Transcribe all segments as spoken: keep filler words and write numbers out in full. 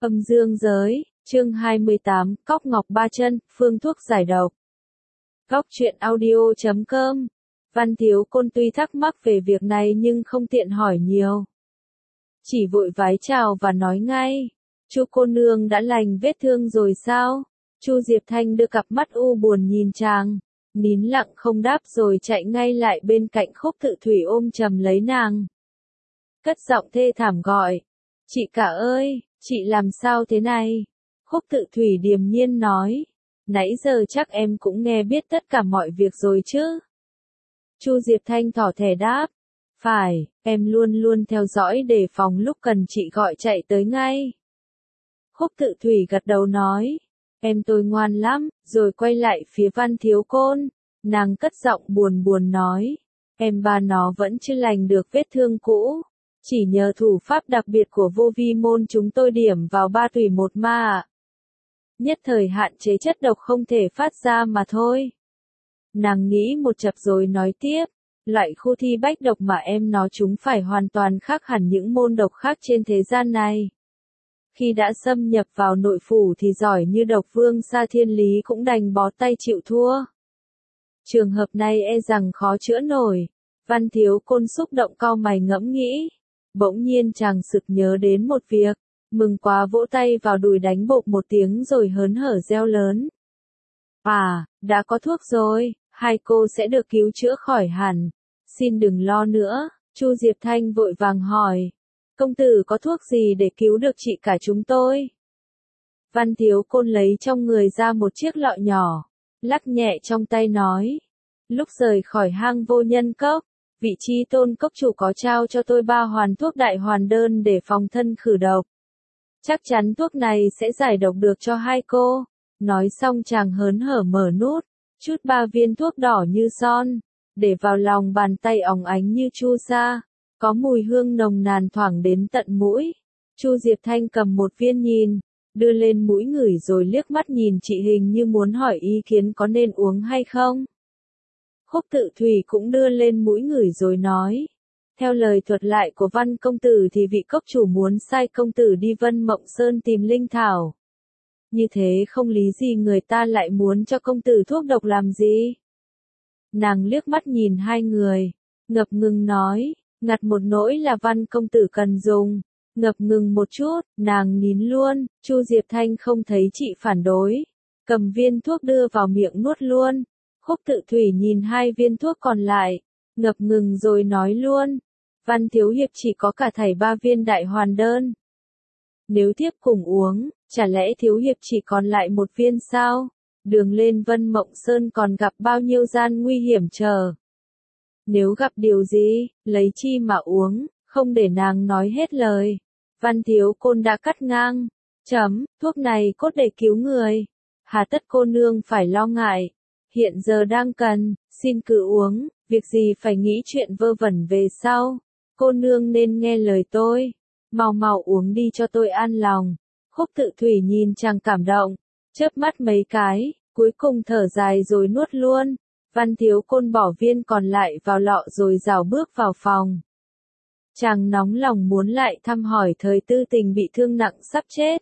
Âm dương giới, chương hai mươi tám, Cóc Ngọc Ba Chân, phương thuốc giải độc. Góc truyện audio chấm com. Văn Thiếu Côn tuy thắc mắc về việc này nhưng không tiện hỏi nhiều. Chỉ vội vái chào và nói ngay. Chu cô nương đã lành vết thương rồi sao? Chu Diệp Thanh đưa cặp mắt u buồn nhìn chàng, nín lặng không đáp rồi chạy ngay lại bên cạnh Khúc Tự Thủy ôm chầm lấy nàng. Cất giọng thê thảm gọi. Chị cả ơi, chị làm sao thế này? Khúc Tự Thủy điềm nhiên nói. Nãy giờ chắc em cũng nghe biết tất cả mọi việc rồi chứ? Chu Diệp Thanh thỏ thẻ đáp. Phải, em luôn luôn theo dõi để phòng lúc cần chị gọi chạy tới ngay. Khúc Tự Thủy gật đầu nói. Em tôi ngoan lắm, rồi quay lại phía Văn Thiếu Côn. Nàng cất giọng buồn buồn nói. Em ba nó vẫn chưa lành được vết thương cũ. Chỉ nhờ thủ pháp đặc biệt của vô vi môn chúng tôi điểm vào ba tùy một ma ạ. Nhất thời hạn chế chất độc không thể phát ra mà thôi. Nàng nghĩ một chập rồi nói tiếp. Loại khu thi bách độc mà em nó chúng phải hoàn toàn khác hẳn những môn độc khác trên thế gian này. Khi đã xâm nhập vào nội phủ thì giỏi như độc vương Sa Thiên Lý cũng đành bó tay chịu thua. Trường hợp này e rằng khó chữa nổi. Văn Thiếu Côn xúc động cau mày ngẫm nghĩ. Bỗng nhiên chàng sực nhớ đến một việc, mừng quá vỗ tay vào đùi đánh bộp một tiếng rồi hớn hở reo lớn. À, đã có thuốc rồi, hai cô sẽ được cứu chữa khỏi hẳn. Xin đừng lo nữa, Chu Diệp Thanh vội vàng hỏi. Công tử có thuốc gì để cứu được chị cả chúng tôi? Văn Thiếu Côn lấy trong người ra một chiếc lọ nhỏ, lắc nhẹ trong tay nói. Lúc rời khỏi hang Vô Nhân Cốc, vị chi tôn cốc chủ có trao cho tôi ba hoàn thuốc đại hoàn đơn để phòng thân khử độc. Chắc chắn thuốc này sẽ giải độc được cho hai cô. Nói xong chàng hớn hở mở nút, chút ba viên thuốc đỏ như son, để vào lòng bàn tay óng ánh như chu sa, có mùi hương nồng nàn thoảng đến tận mũi. Chu Diệp Thanh cầm một viên nhìn, đưa lên mũi ngửi rồi liếc mắt nhìn chị hình như muốn hỏi ý kiến có nên uống hay không. Khúc Tự Thủy cũng đưa lên mũi ngửi rồi nói. Theo lời thuật lại của Văn công tử thì vị cốc chủ muốn sai công tử đi Vân Mộng Sơn tìm linh thảo. Như thế không lý gì người ta lại muốn cho công tử thuốc độc làm gì. Nàng liếc mắt nhìn hai người, ngập ngừng nói, ngặt một nỗi là Văn công tử cần dùng. Ngập ngừng một chút, nàng nín luôn, Chu Diệp Thanh không thấy chị phản đối. Cầm viên thuốc đưa vào miệng nuốt luôn. Khúc Tự Thủy nhìn hai viên thuốc còn lại, ngập ngừng rồi nói luôn. Văn Thiếu Hiệp chỉ có cả thảy ba viên đại hoàn đơn. Nếu tiếp cùng uống, chả lẽ Thiếu Hiệp chỉ còn lại một viên sao? Đường lên Vân Mộng Sơn còn gặp bao nhiêu gian nguy hiểm chờ. Nếu gặp điều gì, lấy chi mà uống, không để nàng nói hết lời. Văn Thiếu Côn đã cắt ngang. Chấm, thuốc này cốt để cứu người. Hà tất cô nương phải lo ngại. Hiện giờ đang cần, xin cứ uống, việc gì phải nghĩ chuyện vơ vẩn về sau. Cô nương nên nghe lời tôi. Mau mau uống đi cho tôi an lòng. Khúc Tự Thủy nhìn chàng cảm động, chớp mắt mấy cái, cuối cùng thở dài rồi nuốt luôn. Văn Thiếu Côn bỏ viên còn lại vào lọ rồi rảo bước vào phòng. Chàng nóng lòng muốn lại thăm hỏi thời Tư Tình bị thương nặng sắp chết.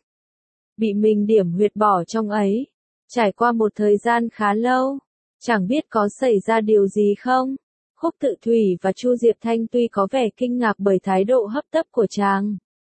Bị mình điểm huyệt bỏ trong ấy. Trải qua một thời gian khá lâu, chẳng biết có xảy ra điều gì không. Khúc Tự Thủy và Chu Diệp Thanh tuy có vẻ kinh ngạc bởi thái độ hấp tấp của chàng,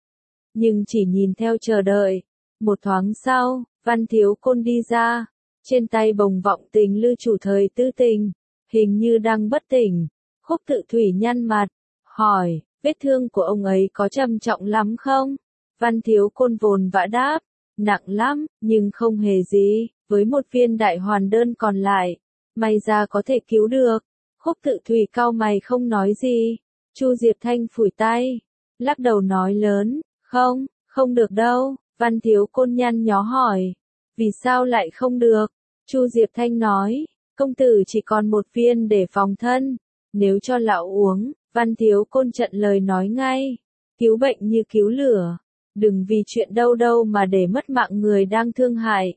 nhưng chỉ nhìn theo chờ đợi. Một thoáng sau, Văn Thiếu Côn đi ra, trên tay bồng vọng tình lư chủ thời Tư Tình, hình như đang bất tỉnh. Khúc Tự Thủy nhăn mặt, hỏi, vết thương của ông ấy có trầm trọng lắm không? Văn Thiếu Côn vồn vã đáp, nặng lắm, nhưng không hề gì, với một viên đại hoàn đơn còn lại, may ra có thể cứu được. Khúc Tự Thủy cau mày không nói gì. Chu Diệp Thanh phủi tay, lắc đầu nói lớn, không, không được đâu. Văn Thiếu Côn nhăn nhó hỏi, vì sao lại không được? Chu Diệp Thanh nói, công tử chỉ còn một viên để phòng thân, nếu cho lão uống. Văn Thiếu Côn trận lời nói ngay, cứu bệnh như cứu lửa, đừng vì chuyện đâu đâu mà để mất mạng người đang thương hại.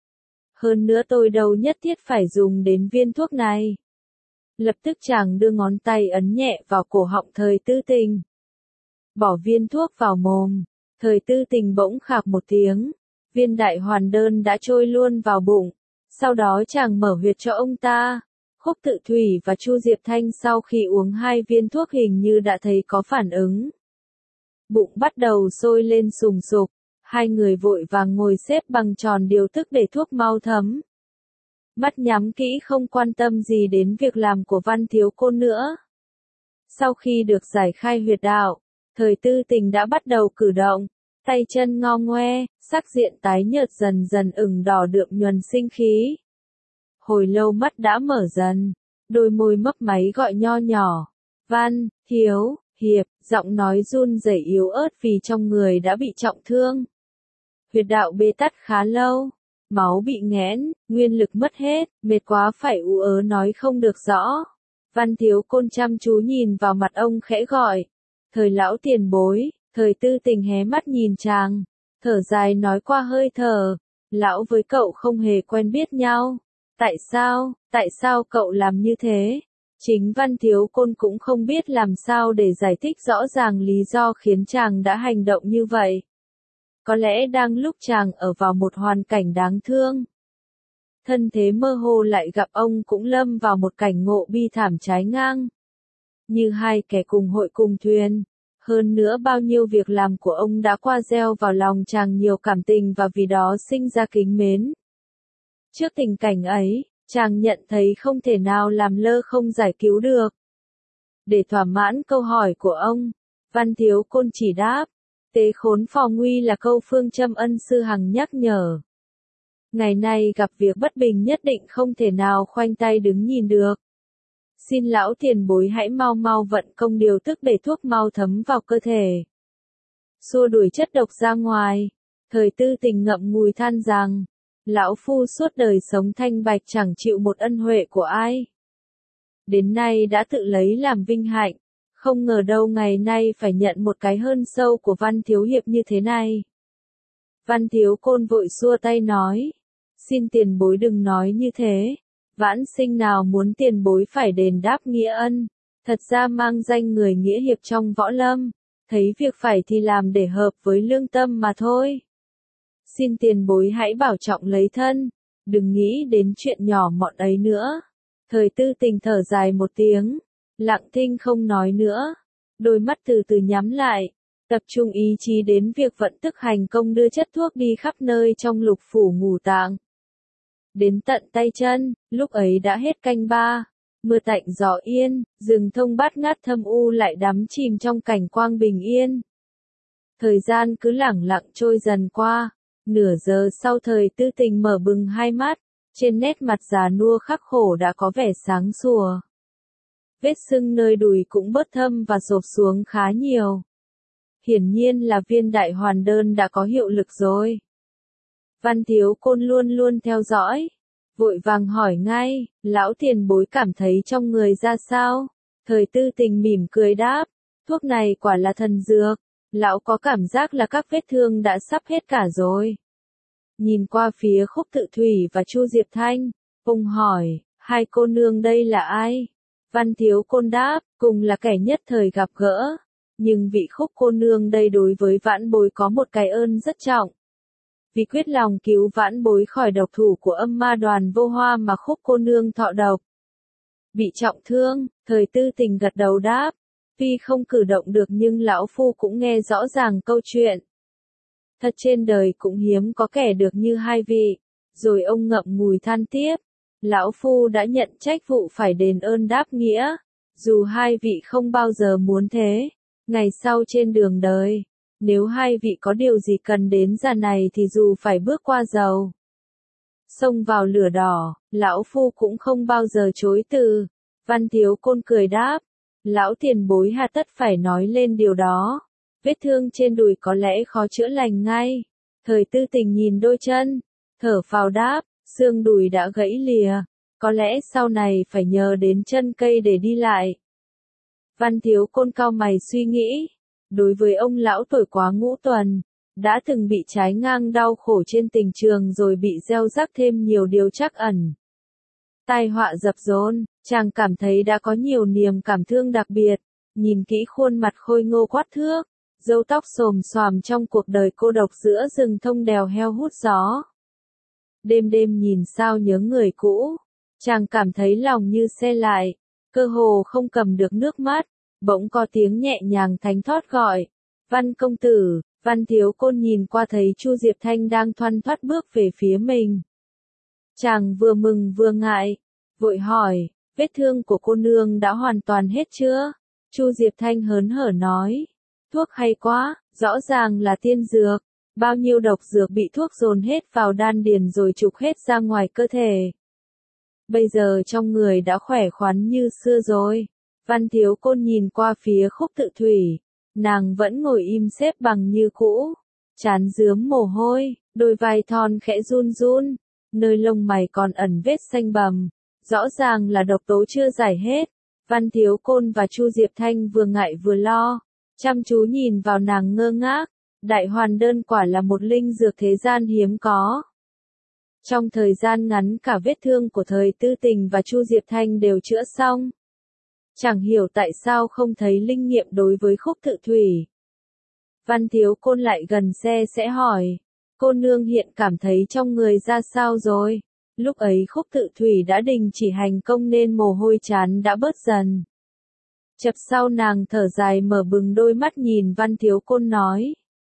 Hơn nữa tôi đâu nhất thiết phải dùng đến viên thuốc này. Lập tức chàng đưa ngón tay ấn nhẹ vào cổ họng thời Tư Tình. Bỏ viên thuốc vào mồm, Thời Tư Tình bỗng khạc một tiếng, viên đại hoàn đơn đã trôi luôn vào bụng, sau đó chàng mở huyệt cho ông ta. Khúc Tự Thủy và Chu Diệp Thanh sau khi uống hai viên thuốc hình như đã thấy có phản ứng. Bụng bắt đầu sôi lên sùng sục, hai người vội vàng ngồi xếp bằng tròn điều tức để thuốc mau thấm. Mắt nhắm kỹ không quan tâm gì đến việc làm của Văn Thiếu Côn nữa. Sau khi được giải khai huyệt đạo, Thời Tư Tình đã bắt đầu cử động, tay chân ngao ngoe, sắc diện tái nhợt dần dần ửng đỏ đượm nhuần sinh khí. Hồi lâu mắt đã mở dần, đôi môi mấp máy gọi nho nhỏ, Văn, Thiếu, Hiệp, giọng nói run rẩy yếu ớt vì trong người đã bị trọng thương. Huyệt đạo bế tắc khá lâu, máu bị nghẽn, nguyên lực mất hết, mệt quá phải ú ớ nói không được rõ. Văn Thiếu Côn chăm chú nhìn vào mặt ông khẽ gọi, Thời lão tiền bối. Thời Tư Tình hé mắt nhìn chàng, thở dài nói qua hơi thở, lão với cậu không hề quen biết nhau. Tại sao, tại sao cậu làm như thế? Chính Văn Thiếu Côn cũng không biết làm sao để giải thích rõ ràng lý do khiến chàng đã hành động như vậy. Có lẽ đang lúc chàng ở vào một hoàn cảnh đáng thương. Thân thế mơ hồ lại gặp ông cũng lâm vào một cảnh ngộ bi thảm trái ngang. Như hai kẻ cùng hội cùng thuyền. Hơn nữa bao nhiêu việc làm của ông đã qua gieo vào lòng chàng nhiều cảm tình và vì đó sinh ra kính mến. Trước tình cảnh ấy, chàng nhận thấy không thể nào làm lơ không giải cứu được. Để thỏa mãn câu hỏi của ông, Văn Thiếu Côn chỉ đáp, tế khốn phò nguy là câu phương châm ân sư hằng nhắc nhở. Ngày nay gặp việc bất bình nhất định không thể nào khoanh tay đứng nhìn được. Xin lão tiền bối hãy mau mau vận công điều tức để thuốc mau thấm vào cơ thể. Xua đuổi chất độc ra ngoài. Thời Tư Tình ngậm ngùi than rằng, lão phu suốt đời sống thanh bạch chẳng chịu một ân huệ của ai. Đến nay đã tự lấy làm vinh hạnh, không ngờ đâu ngày nay phải nhận một cái hơn sâu của Văn Thiếu Hiệp như thế này. Văn Thiếu Côn vội xua tay nói, xin tiền bối đừng nói như thế. Vãn sinh nào muốn tiền bối phải đền đáp nghĩa ân, thật ra mang danh người nghĩa hiệp trong võ lâm, thấy việc phải thì làm để hợp với lương tâm mà thôi. Xin tiền bối hãy bảo trọng lấy thân, đừng nghĩ đến chuyện nhỏ mọn ấy nữa. Thời Tư Tình thở dài một tiếng, lặng thinh không nói nữa, đôi mắt từ từ nhắm lại, tập trung ý chí đến việc vận tức hành công đưa chất thuốc đi khắp nơi trong lục phủ ngũ tạng. Đến tận tay chân, lúc ấy đã hết canh ba, mưa tạnh gió yên, rừng thông bát ngát thâm u lại đắm chìm trong cảnh quang bình yên. Thời gian cứ lẳng lặng trôi dần qua, nửa giờ sau Thời Tư Tình mở bừng hai mắt, trên nét mặt già nua khắc khổ đã có vẻ sáng sủa. Vết sưng nơi đùi cũng bớt thâm và xộp xuống khá nhiều. Hiển nhiên là viên đại hoàn đơn đã có hiệu lực rồi. Văn Thiếu Côn luôn luôn theo dõi, vội vàng hỏi ngay, lão tiền bối cảm thấy trong người ra sao? Thời Tư Tình mỉm cười đáp, thuốc này quả là thần dược, lão có cảm giác là các vết thương đã sắp hết cả rồi. Nhìn qua phía Khúc Tự Thủy và Chu Diệp Thanh, ông hỏi, hai cô nương đây là ai? Văn Thiếu Côn đáp, cùng là kẻ nhất thời gặp gỡ, nhưng vị Khúc cô nương đây đối với vãn bối có một cái ơn rất trọng. Vì quyết lòng cứu vãn bối khỏi độc thủ của âm ma Đoàn Vô Hoa mà Khúc cô nương thọ độc. Bị trọng thương, Thời Tư Tình gật đầu đáp, tuy không cử động được nhưng lão phu cũng nghe rõ ràng câu chuyện. Thật trên đời cũng hiếm có kẻ được như hai vị, rồi ông ngậm ngùi than tiếp, lão phu đã nhận trách vụ phải đền ơn đáp nghĩa, dù hai vị không bao giờ muốn thế, ngày sau trên đường đời. Nếu hai vị có điều gì cần đến già này thì dù phải bước qua dầu xông vào lửa đỏ, lão phu cũng không bao giờ chối từ. Văn Thiếu Côn cười đáp, lão tiền bối hà tất phải nói lên điều đó. Vết thương trên đùi có lẽ khó chữa lành ngay. Thời Tư Tình nhìn đôi chân, thở phào đáp, xương đùi đã gãy lìa, có lẽ sau này phải nhờ đến chân cây để đi lại. Văn Thiếu Côn cau mày suy nghĩ. Đối với ông lão tuổi quá ngũ tuần, đã từng bị trái ngang đau khổ trên tình trường rồi bị gieo rắc thêm nhiều điều trắc ẩn. Tai họa dập dồn, chàng cảm thấy đã có nhiều niềm cảm thương đặc biệt, nhìn kỹ khuôn mặt khôi ngô quát thước, râu tóc xồm xoàm trong cuộc đời cô độc giữa rừng thông đèo heo hút gió. Đêm đêm nhìn sao nhớ người cũ, chàng cảm thấy lòng như se lại, cơ hồ không cầm được nước mắt, bỗng có tiếng nhẹ nhàng thánh thót gọi, Văn công tử. Văn Thiếu Côn nhìn qua thấy Chu Diệp Thanh đang thoăn thoắt bước về phía mình. Chàng vừa mừng vừa ngại, vội hỏi, vết thương của cô nương đã hoàn toàn hết chưa? Chu Diệp Thanh hớn hở nói, thuốc hay quá, rõ ràng là tiên dược, bao nhiêu độc dược bị thuốc dồn hết vào đan điền rồi trục hết ra ngoài cơ thể. Bây giờ trong người đã khỏe khoắn như xưa rồi. Văn Thiếu Côn nhìn qua phía Khúc Tự Thủy, nàng vẫn ngồi im xếp bằng như cũ, trán rướm mồ hôi, đôi vai thon khẽ run run, nơi lông mày còn ẩn vết xanh bầm, rõ ràng là độc tố chưa giải hết. Văn Thiếu Côn và Chu Diệp Thanh vừa ngại vừa lo, chăm chú nhìn vào nàng ngơ ngác, đại hoàn đơn quả là một linh dược thế gian hiếm có. Trong thời gian ngắn cả vết thương của thời Tư Tình và Chu Diệp Thanh đều chữa xong. Chẳng hiểu tại sao không thấy linh nghiệm đối với Khúc Tự Thủy. Văn Thiếu Côn lại gần xe sẽ hỏi, cô nương hiện cảm thấy trong người ra sao rồi? Lúc ấy Khúc Tự Thủy đã đình chỉ hành công nên mồ hôi chán đã bớt dần. Chập sau nàng thở dài mở bừng đôi mắt nhìn Văn Thiếu Côn nói.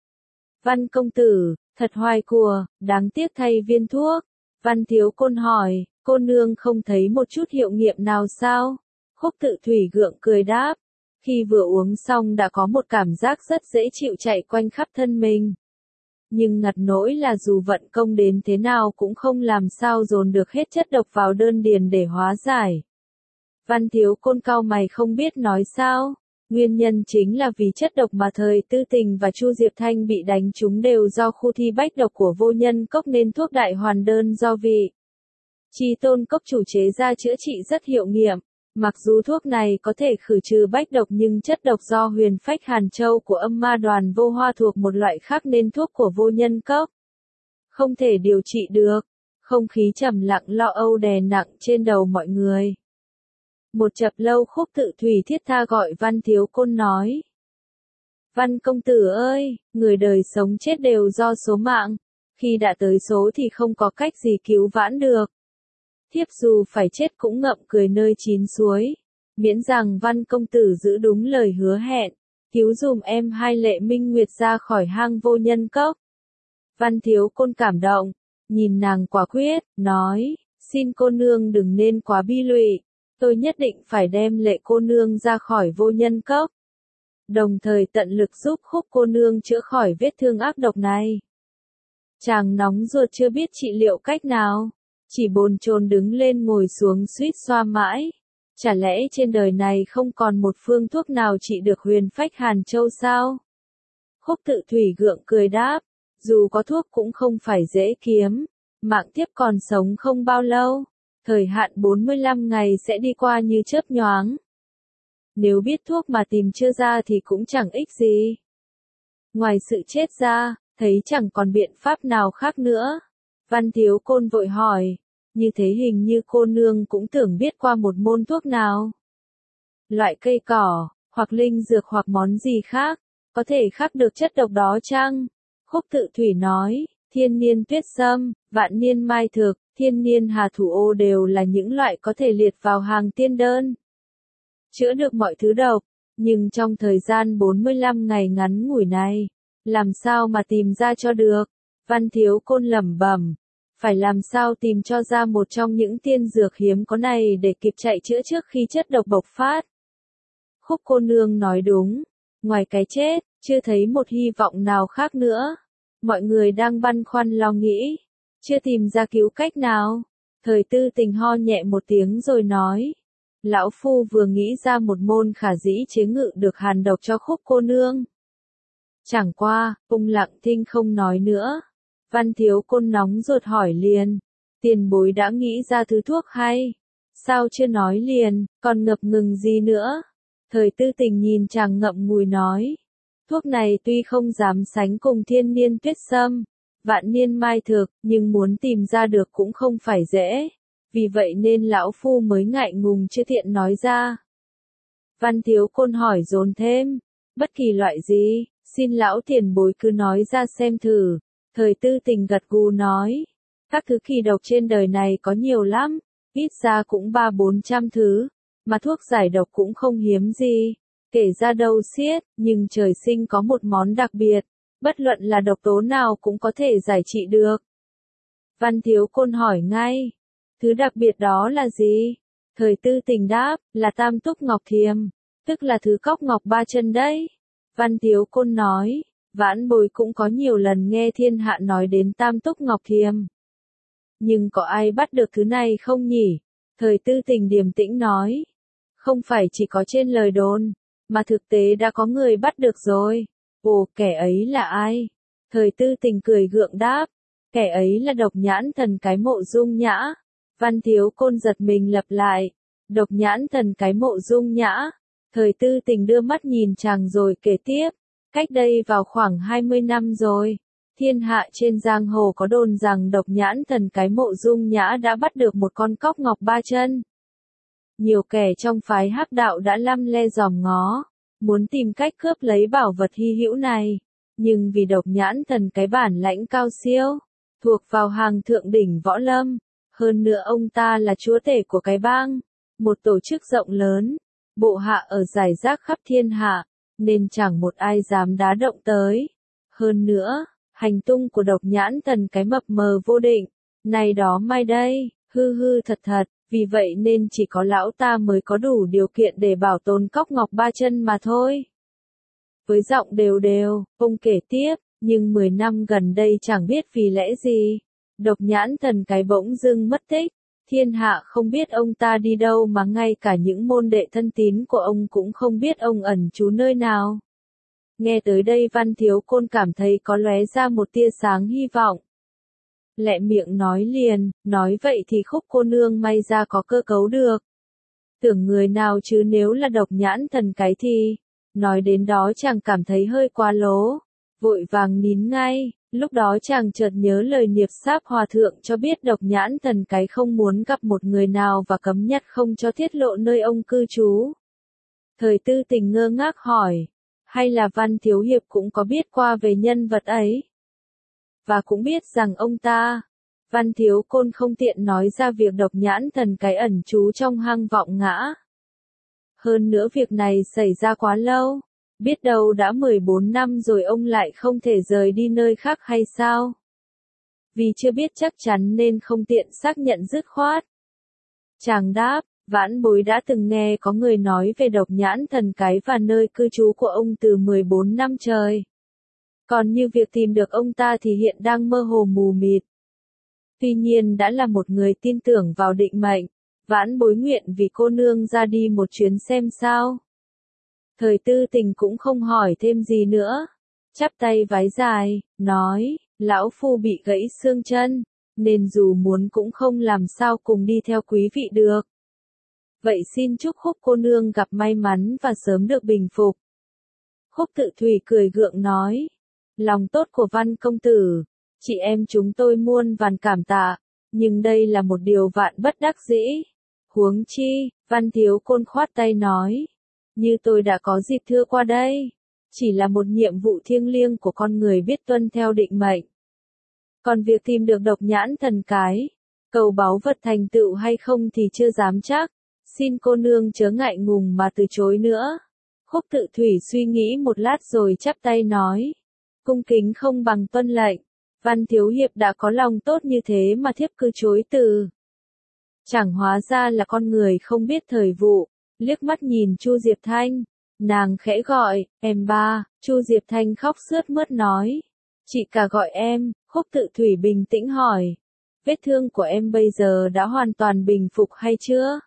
Văn công tử, thật hoài của, đáng tiếc thay viên thuốc. Văn Thiếu Côn hỏi, cô nương không thấy một chút hiệu nghiệm nào sao? Khúc Tự Thủy gượng cười đáp, khi vừa uống xong đã có một cảm giác rất dễ chịu chạy quanh khắp thân mình. Nhưng ngặt nỗi là dù vận công đến thế nào cũng không làm sao dồn được hết chất độc vào đơn điền để hóa giải. Văn Thiếu Côn cau mày không biết nói sao, nguyên nhân chính là vì chất độc mà thời Tư Tình và Chu Diệp Thanh bị đánh trúng đều do khu thi bách độc của Vô Nhân Cốc nên thuốc đại hoàn đơn do vị Chi Tôn Cốc chủ chế ra chữa trị rất hiệu nghiệm. Mặc dù thuốc này có thể khử trừ bách độc nhưng chất độc do huyền phách Hàn Châu của âm ma đoàn Vô Hoa thuộc một loại khác nên thuốc của Vô Nhân Cốc không thể điều trị được. Không khí trầm lặng lo âu đè nặng trên đầu mọi người. Một chập lâu Khúc Tự Thủy thiết tha gọi Văn Thiếu Côn nói. Văn công tử ơi, người đời sống chết đều do số mạng, khi đã tới số thì không có cách gì cứu vãn được. Thiếp dù phải chết cũng ngậm cười nơi chín suối, miễn rằng Văn công tử giữ đúng lời hứa hẹn, cứu dùm em hai Lệ Minh Nguyệt ra khỏi hang Vô Nhân Cốc. Văn Thiếu Côn cảm động, nhìn nàng quả quyết, nói, xin cô nương đừng nên quá bi lụy, tôi nhất định phải đem Lệ cô nương ra khỏi Vô Nhân Cốc, đồng thời tận lực giúp Khúc cô nương chữa khỏi vết thương ác độc này. Chàng nóng ruột chưa biết trị liệu cách nào, chỉ bồn chồn đứng lên ngồi xuống suýt xoa mãi. Chả lẽ trên đời này không còn một phương thuốc nào trị được huyền phách Hàn Châu sao? Khúc Tự Thủy gượng cười đáp, dù có thuốc cũng không phải dễ kiếm, mạng tiếp còn sống không bao lâu, thời hạn bốn mươi lăm ngày sẽ đi qua như chớp nhoáng. Nếu biết thuốc mà tìm chưa ra thì cũng chẳng ích gì. Ngoài sự chết ra, thấy chẳng còn biện pháp nào khác nữa. Văn Thiếu Côn vội hỏi, như thế hình như cô nương cũng tưởng biết qua một môn thuốc nào. Loại cây cỏ, hoặc linh dược hoặc món gì khác, có thể khắc được chất độc đó chăng? Khúc Tự Thủy nói, thiên niên tuyết sâm, vạn niên mai thực, thiên niên hà thủ ô đều là những loại có thể liệt vào hàng tiên đơn. Chữa được mọi thứ độc, nhưng trong thời gian bốn mươi lăm ngày ngắn ngủi này, làm sao mà tìm ra cho được? Văn Thiếu Côn lẩm bẩm, phải làm sao tìm cho ra một trong những tiên dược hiếm có này để kịp chạy chữa trước khi chất độc bộc phát. Khúc cô nương nói đúng, ngoài cái chết, chưa thấy một hy vọng nào khác nữa. Mọi người đang băn khoăn lo nghĩ, chưa tìm ra cứu cách nào. Thời Tư Tình ho nhẹ một tiếng rồi nói, lão phu vừa nghĩ ra một môn khả dĩ chế ngự được hàn độc cho Khúc cô nương. Chẳng qua, Ung lặng thinh không nói nữa. Văn Thiếu Côn nóng ruột hỏi liền, tiền bối đã nghĩ ra thứ thuốc hay? Sao chưa nói liền, còn ngập ngừng gì nữa? Thời Tư Tình nhìn chàng ngậm ngùi nói, thuốc này tuy không dám sánh cùng thiên niên tuyết sâm, vạn niên mai thực, nhưng muốn tìm ra được cũng không phải dễ, vì vậy nên lão phu mới ngại ngùng chưa tiện nói ra. Văn Thiếu Côn hỏi dồn thêm, bất kỳ loại gì, Xin lão tiền bối cứ nói ra xem thử. Thời Tư Tình gật gù nói. Các thứ kỳ độc trên đời này có nhiều lắm, ít ra cũng ba bốn trăm thứ, mà thuốc giải độc cũng không hiếm gì, kể ra đâu xiết, nhưng trời sinh có một món đặc biệt, bất luận là độc tố nào cũng có thể giải trị được. Văn Thiếu Côn hỏi ngay, thứ đặc biệt đó là gì? Thời Tư Tình đáp, là Tam Túc Ngọc Thiềm, tức là thứ cóc ngọc ba chân đấy. Văn Thiếu Côn nói, vãn bối cũng có nhiều lần nghe thiên hạ nói đến Tam Túc Ngọc Thiềm. Nhưng có ai bắt được thứ này không nhỉ? Thời Tư Tình điềm tĩnh nói. Không phải chỉ có trên lời đồn, mà thực tế đã có người bắt được rồi. Ồ, kẻ ấy là ai? Thời Tư Tình cười gượng đáp. Kẻ ấy là Độc Nhãn Thần cái Mộ Dung Nhã. Văn Thiếu Côn giật mình lặp lại. Độc Nhãn Thần cái Mộ Dung Nhã. Thời Tư Tình đưa mắt nhìn chàng rồi kể tiếp. Cách đây vào khoảng hai mươi năm rồi. Thiên hạ trên giang hồ có đồn rằng Độc Nhãn Thần cái Mộ Dung Nhã đã bắt được một con cóc ngọc ba chân. Nhiều kẻ trong phái Hắc Đạo đã lăm le dòm ngó, muốn tìm cách cướp lấy bảo vật hy hữu này, nhưng vì Độc Nhãn Thần cái bản lãnh cao siêu, thuộc vào hàng thượng đỉnh võ lâm, hơn nữa ông ta là chúa tể của cái bang, một tổ chức rộng lớn, bộ hạ ở rải rác khắp thiên hạ, nên chẳng một ai dám đá động tới. Hơn nữa, hành tung của Độc Nhãn Thần cái mập mờ vô định, này đó mai đây, hư hư thật thật, vì vậy nên chỉ có lão ta mới có đủ điều kiện để bảo tồn cóc ngọc ba chân mà thôi. Với giọng đều đều, ông kể tiếp, nhưng mười năm gần đây chẳng biết vì lẽ gì, Độc Nhãn Thần cái bỗng dưng mất tích, thiên hạ không biết ông ta đi đâu mà ngay cả những môn đệ thân tín của ông cũng không biết ông ẩn trú nơi nào. Nghe tới đây Văn Thiếu Côn cảm thấy có lóe ra một tia sáng hy vọng. Lẹ miệng nói liền, nói vậy thì Khúc cô nương may ra có cơ cấu được. Tưởng người nào chứ nếu là Độc Nhãn Thần cái thì, nói đến đó chàng cảm thấy hơi quá lố, vội vàng nín ngay, lúc đó chàng chợt nhớ lời Niệp Sáp Hòa Thượng cho biết Độc Nhãn Thần cái không muốn gặp một người nào và cấm nhắc không cho tiết lộ nơi ông cư trú. Thời Tư Tình ngơ ngác hỏi, hay là Văn Thiếu Hiệp cũng có biết qua về nhân vật ấy? Và cũng biết rằng ông ta, Văn Thiếu Côn không tiện nói ra việc Độc Nhãn Thần cái ẩn trú trong hang Vọng Ngã. Hơn nữa việc này xảy ra quá lâu, biết đâu đã mười bốn năm rồi ông lại không thể rời đi nơi khác hay sao? Vì chưa biết chắc chắn nên không tiện xác nhận dứt khoát. Chàng đáp, vãn bối đã từng nghe có người nói về Độc Nhãn Thần cái và nơi cư trú của ông từ mười bốn năm trời. Còn như việc tìm được ông ta thì hiện đang mơ hồ mù mịt. Tuy nhiên đã là một người tin tưởng vào định mệnh, vãn bối nguyện vì cô nương ra đi một chuyến xem sao. Thời Tư Tình cũng không hỏi thêm gì nữa, chắp tay vái dài, nói, lão phu bị gãy xương chân, nên dù muốn cũng không làm sao cùng đi theo quý vị được. Vậy xin chúc Khúc cô nương gặp may mắn và sớm được bình phục. Khúc Tự Thủy cười gượng nói, lòng tốt của Văn công tử, chị em chúng tôi muôn vàn cảm tạ, nhưng đây là một điều vạn bất đắc dĩ. Huống chi, Văn Thiếu Côn khoát tay nói, như tôi đã có dịp thưa qua đây, chỉ là một nhiệm vụ thiêng liêng của con người biết tuân theo định mệnh. Còn việc tìm được Độc Nhãn Thần cái, cầu báu vật thành tựu hay không thì chưa dám chắc, xin cô nương chớ ngại ngùng mà từ chối nữa. Khúc Tự Thủy suy nghĩ một lát rồi chắp tay nói, cung kính không bằng tuân lệnh, Văn Thiếu Hiệp đã có lòng tốt như thế mà thiếp cứ chối từ. Chẳng hóa ra là con người không biết thời vụ, liếc mắt nhìn Chu Diệp Thanh, nàng khẽ gọi, em ba, Chu Diệp Thanh khóc sướt mướt nói, chị cả gọi em. Khúc Tự Thủy bình tĩnh hỏi, vết thương của em bây giờ đã hoàn toàn bình phục hay chưa?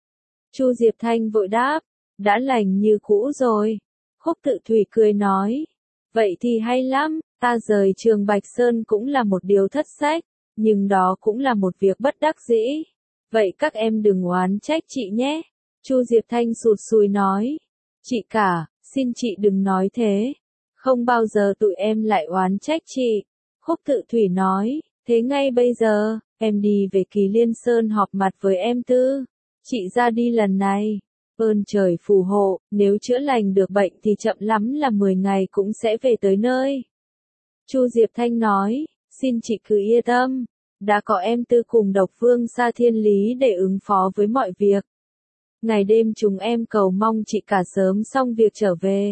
Chu Diệp Thanh vội đáp, đã lành như cũ rồi. Khúc Tự Thủy cười nói, vậy thì hay lắm, ta rời Trường Bạch Sơn cũng là một điều thất sách, nhưng đó cũng là một việc bất đắc dĩ. Vậy các em đừng oán trách chị nhé. Chu Diệp Thanh sụt sùi nói, chị cả, xin chị đừng nói thế, không bao giờ tụi em lại oán trách chị. Khúc Tự Thủy nói, thế ngay bây giờ, em đi về Kỳ Liên Sơn họp mặt với em Tư. Chị ra đi lần này, Ơn trời phù hộ, nếu chữa lành được bệnh thì chậm lắm là mười ngày cũng sẽ về tới nơi. Chu Diệp Thanh nói, xin chị cứ yên tâm, đã có em Tư cùng Độc Vương Sa Thiên Lý để ứng phó với mọi việc. Ngày đêm chúng em cầu mong chị cả sớm xong việc trở về.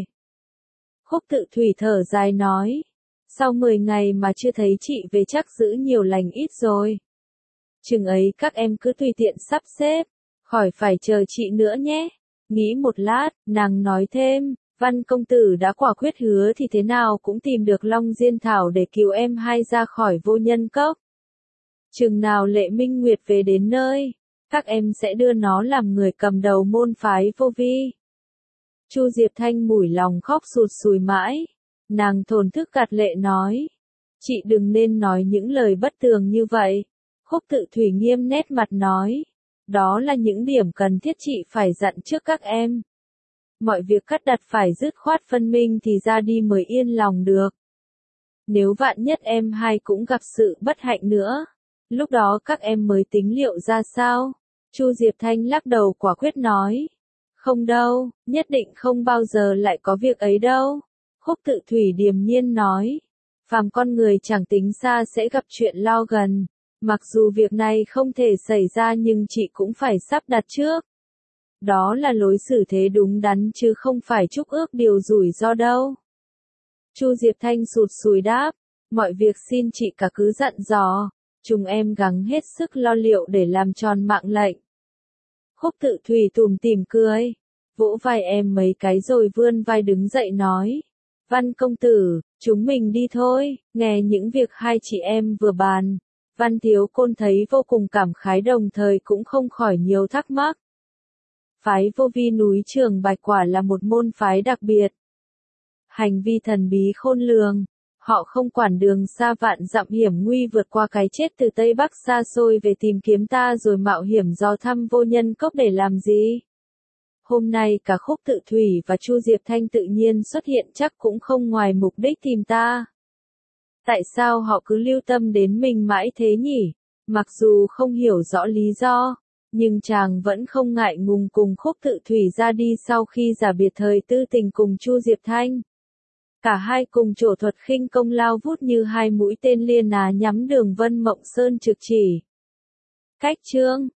Khúc Tự Thủy thở dài nói, sau mười ngày mà chưa thấy chị về chắc giữ nhiều lành ít rồi. Chừng ấy các em cứ tùy tiện sắp xếp, khỏi phải chờ chị nữa nhé. Nghĩ một lát, nàng nói thêm, Văn công tử đã quả quyết hứa thì thế nào cũng tìm được Long Diên Thảo để cứu em hai ra khỏi Vô Nhân Cốc. Chừng nào Lệ Minh Nguyệt về đến nơi, các em sẽ đưa nó làm người cầm đầu môn phái Vô Vi. Chu Diệp Thanh mủi lòng khóc sụt sùi mãi. Nàng thổn thức gạt lệ nói, chị đừng nên nói những lời bất tường như vậy. Khúc Tự Thủy nghiêm nét mặt nói, đó là những điểm cần thiết chị phải dặn trước các em. Mọi việc cắt đặt phải dứt khoát phân minh thì ra đi mới yên lòng được. Nếu vạn nhất em hai cũng gặp sự bất hạnh nữa, lúc đó các em mới tính liệu ra sao? Chu Diệp Thanh lắc đầu quả quyết nói, không đâu, nhất định không bao giờ lại có việc ấy đâu. Khúc Tự Thủy điềm nhiên nói, phàm con người chẳng tính xa sẽ gặp chuyện lo gần. Mặc dù việc này không thể xảy ra nhưng chị cũng phải sắp đặt trước. Đó là lối xử thế đúng đắn chứ không phải chúc ước điều rủi ro đâu. Chu Diệp Thanh sụt sùi đáp, mọi việc xin chị cả cứ dặn dò, chúng em gắng hết sức lo liệu để làm tròn mạng lệnh. Khúc Tự Thủy tủm tỉm cười, vỗ vai em mấy cái rồi vươn vai đứng dậy nói, Văn công tử, chúng mình đi thôi. Nghe những việc hai chị em vừa bàn, Văn Thiếu Côn thấy vô cùng cảm khái đồng thời cũng không khỏi nhiều thắc mắc. Phái Vô Vi núi Trường Bạch quả là một môn phái đặc biệt. Hành vi thần bí khôn lường, họ không quản đường xa vạn dặm hiểm nguy vượt qua cái chết từ Tây Bắc xa xôi về tìm kiếm ta rồi mạo hiểm dò thăm Vô Nhân Cốc để làm gì? Hôm nay cả Khúc Tự Thủy và Chu Diệp Thanh tự nhiên xuất hiện chắc cũng không ngoài mục đích tìm ta. Tại sao họ cứ lưu tâm đến mình mãi thế nhỉ? Mặc dù không hiểu rõ lý do, nhưng chàng vẫn không ngại ngùng cùng Khúc Tự Thủy ra đi sau khi giả biệt thời tư tình cùng Chu Diệp Thanh. Cả hai cùng trổ thuật khinh công lao vút như hai mũi tên liên á nhắm đường Vân Mộng Sơn trực chỉ. Cách chương